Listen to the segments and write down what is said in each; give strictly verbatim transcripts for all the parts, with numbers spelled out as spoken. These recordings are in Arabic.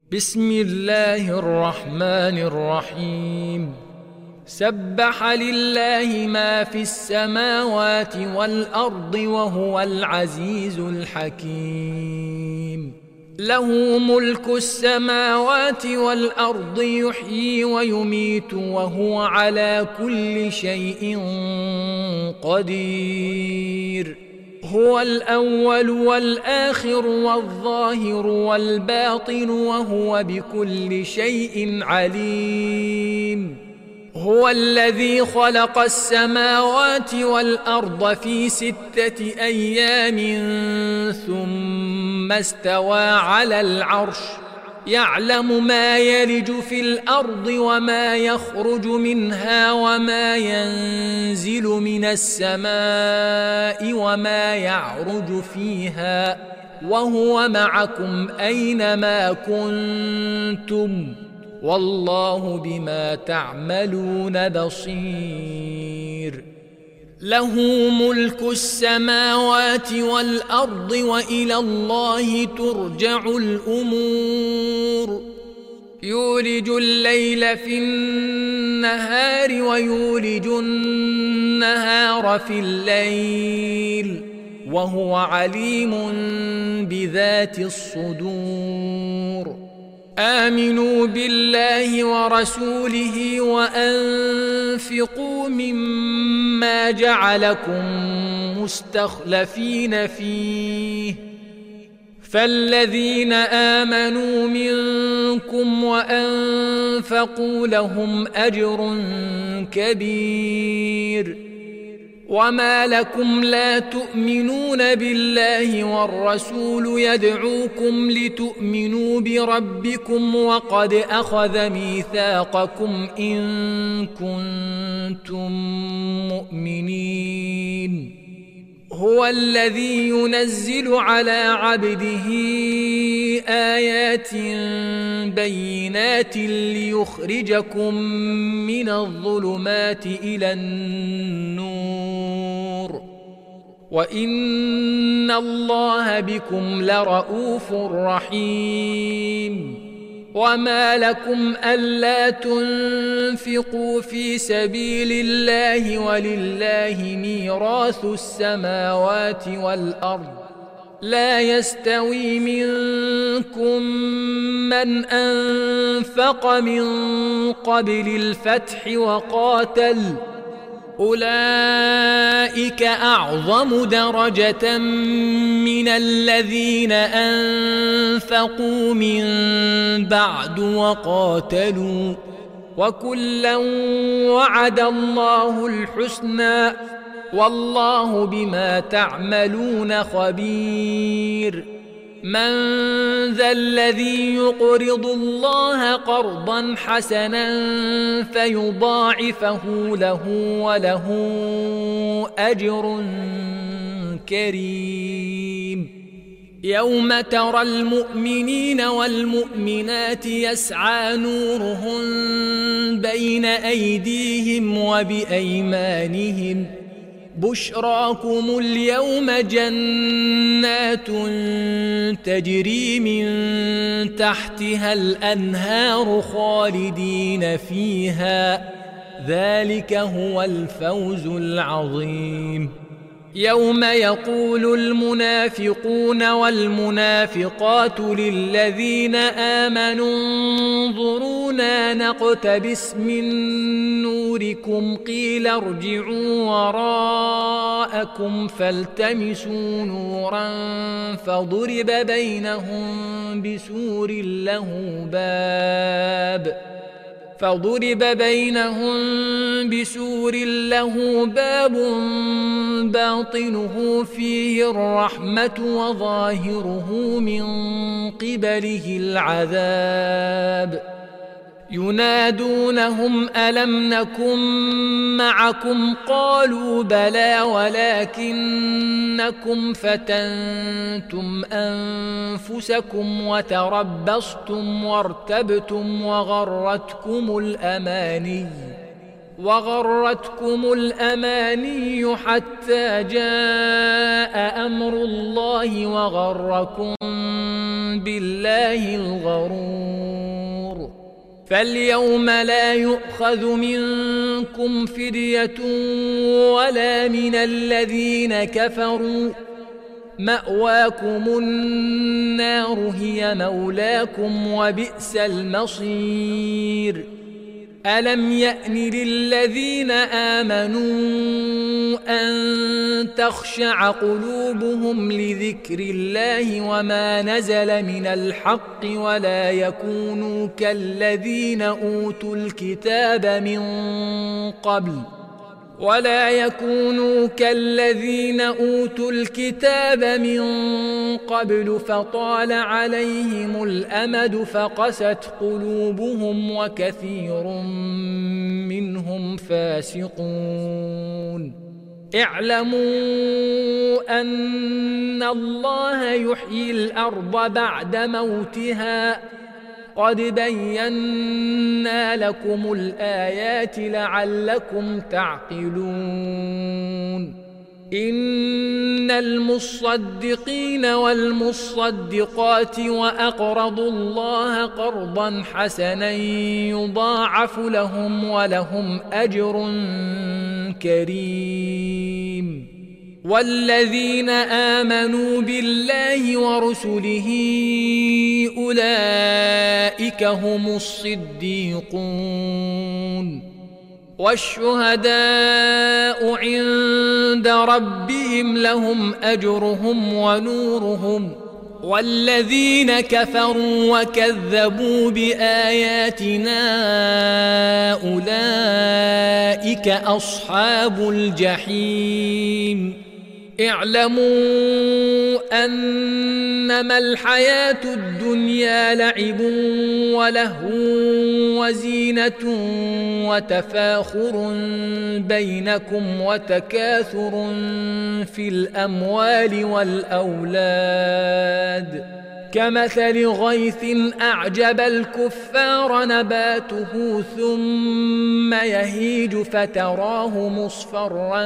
بسم الله الرحمن الرحيم. سبح لله ما في السماوات والأرض وهو العزيز الحكيم. له ملك السماوات والأرض، يحيي ويميت وهو على كل شيء قدير. هو الأول والآخر والظاهر والباطن وهو بكل شيء عليم. هو الذي خلق السماوات والأرض في ستة أيام ثم استوى على العرش، يعلم ما يلج في الأرض وما يخرج منها وما ينزل من السماء وما يعرج فيها، وهو معكم أينما كنتم، والله بما تعملون بصير. له ملك السماوات والأرض وإلى الله ترجع الأمور. يولج الليل في النهار ويولج النهار في الليل، وهو عليم بذات الصدور. آمنوا بالله ورسوله وأنفقوا مما جعلكم مستخلفين فيه، فالذين آمنوا منكم وأنفقوا لهم أجر كبير. وما لكم لا تؤمنون بالله والرسول يدعوكم لتؤمنوا بربكم وقد أخذ ميثاقكم إن كنتم مؤمنين. هو الذي ينزل على عبده آيات بينات ليخرجكم من الظلمات إلى النور، وإن الله بكم لرءوف رحيم. وما لكم ألا تنفقوا في سبيل الله ولله ميراث السماوات والأرض، لا يستوي منكم من أنفق من قبل الفتح وقاتل، أولئك أعظم درجة من الذين أنفقوا من بعد وقاتلوا، وكلا وعد الله الحسنى، والله بما تعملون خبير. من ذا الذي يقرض الله قرضا حسنا فيضاعفه له وله أجر كريم. يوم ترى المؤمنين والمؤمنات يسعى نورهم بين أيديهم وبأيمانهم، بشراكم اليوم جنات تجري من تحتها الأنهار خالدين فيها، ذلك هو الفوز العظيم. يوم يقول المنافقون والمنافقات للذين آمنوا انظرونا نقتبس من نوركم قيل ارجعوا وراءكم فالتمسوا نورا فضرب بينهم بسور له باب فضرب بينهم بسور له باب باطنه فيه الرحمة وظاهره من قبله العذاب. ينادونهم ألم نكن معكم قالوا بلى ولكنكم فتنتم أنفسكم وتربصتم وارتبتم وغرتكم الأماني وغرتكم الأماني حتى جاء أمر الله وغركم بالله الغرور. فاليوم لا يؤخذ منكم فدية ولا من الذين كفروا، مأواكم النار هي مولاكم وبئس المصير. ألم يأن للذين آمنوا أن تخشع قلوبهم لذكر الله وما نزل من الحق ولا يكونوا كالذين أوتوا الكتاب من قبل ولا يكونوا كالذين أوتوا الكتاب من قبل فطال عليهم الأمد فقست قلوبهم وكثير منهم فاسقون. اعلموا أن الله يحيي الأرض بعد موتها، قد بينا لكم الآيات لعلكم تعقلون. إن المصدقين والمصدقات وأقرضوا الله قرضا حسنا يضاعف لهم ولهم أجر كريم. والذين آمنوا بالله ورسله أولئك هم الصديقون والشهداء عند ربهم لهم أجرهم ونورهم. والذين كفروا وكذبوا بآياتنا أولئك أصحاب الجحيم. اعلموا أنما الحياة الدنيا لعب ولهو وزينة وتفاخر بينكم وتكاثر في الأموال والأولاد كمثل غيث أعجب الكفار نباته ثم يهيج فتراه مصفرا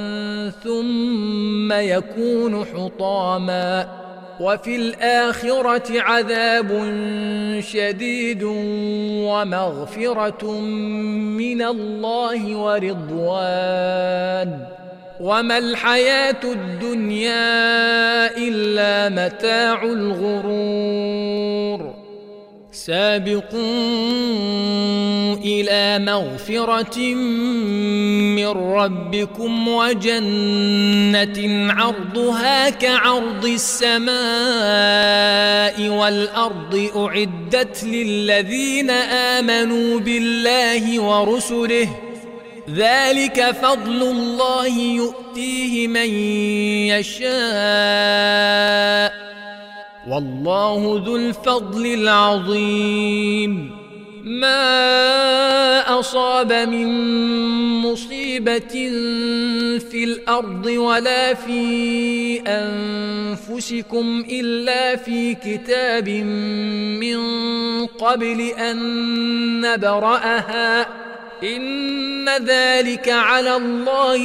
ثم يكون حطاما وفي الآخرة عذاب شديد ومغفرة من الله ورضوان وما الحياة الدنيا إلا متاع الغرور. سابقوا إلى مغفرة من ربكم وجنة عرضها كعرض السماء والأرض أعدت للذين آمنوا بالله ورسله ذلك فضل الله يؤتيه من يشاء والله ذو الفضل العظيم. ما أصاب من مصيبة في الأرض ولا في أنفسكم إلا في كتاب من قبل أن نبرأها إن ذلك على الله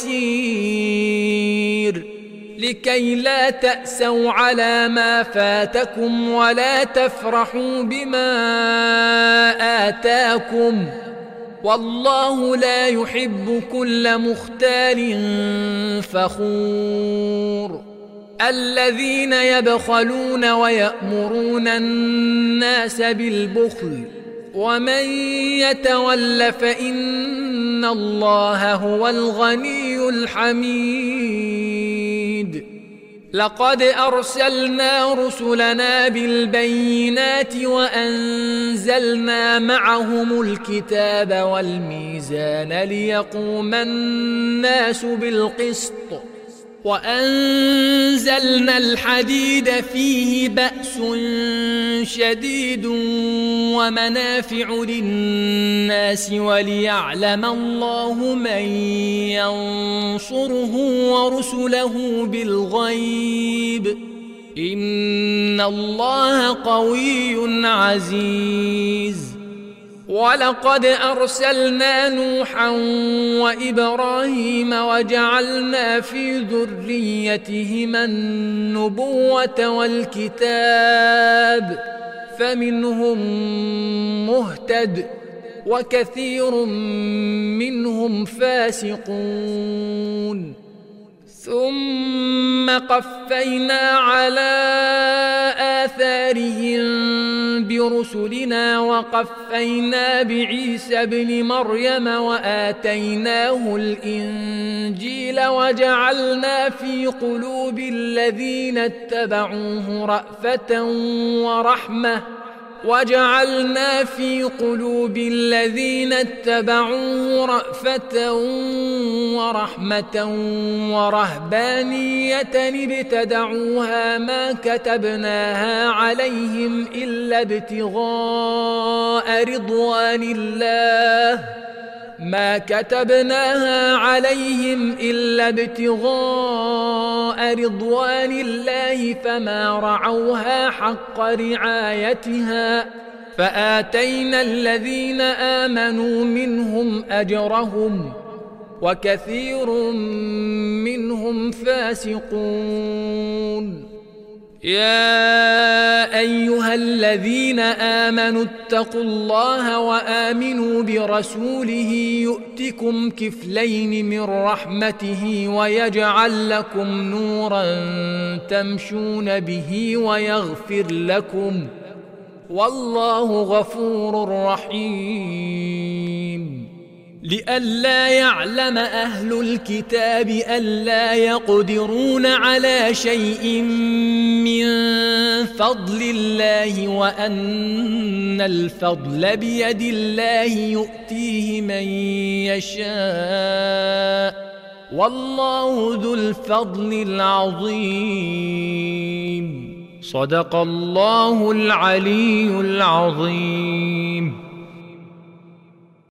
يسير. لكي لا تأسوا على ما فاتكم ولا تفرحوا بما آتاكم والله لا يحب كل مختال فخور. الذين يبخلون ويأمرون الناس بالبخل ومن يتول فإن الله هو الغني الحميد. لقد أرسلنا رسلنا بالبينات وأنزلنا معهم الكتاب والميزان ليقوم الناس بالقسط وأنزلنا الحديد فيه بأس شديد ومنافع للناس وليعلم الله من ينصره ورسله بالغيب إن الله قوي عزيز. ولقد أرسلنا نوحا وإبراهيم وجعلنا في ذريتهما النبوة والكتاب فمنهم مهتد وكثير منهم فاسقون ثم قفينا على آثارهم برسلنا وقفينا بعيسى ابن مريم وآتيناه الإنجيل وجعلنا في قلوب الذين اتبعوه رأفة ورحمة وجعلنا في قلوب الذين اتبعوه رأفة ورحمة ورهبانية ابتدعوها ما كتبناها عليهم إلا ابتغاء رضوان الله ما كتبناها عليهم إلا ابتغاء رضوان الله فما رعوها حق رعايتها فآتينا الذين آمنوا منهم أجرهم وكثير منهم فاسقون يا أيها الذين آمنوا اتقوا الله وآمنوا برسوله يؤتكم كفلين من رحمته ويجعل لكم نورا تمشون به ويغفر لكم والله غفور رحيم لئلا يعلم أهل الكتاب ألا يقدرون على شيء من فضل الله وأن الفضل بيد الله يؤتيه من يشاء والله ذو الفضل العظيم صدق الله العلي العظيم.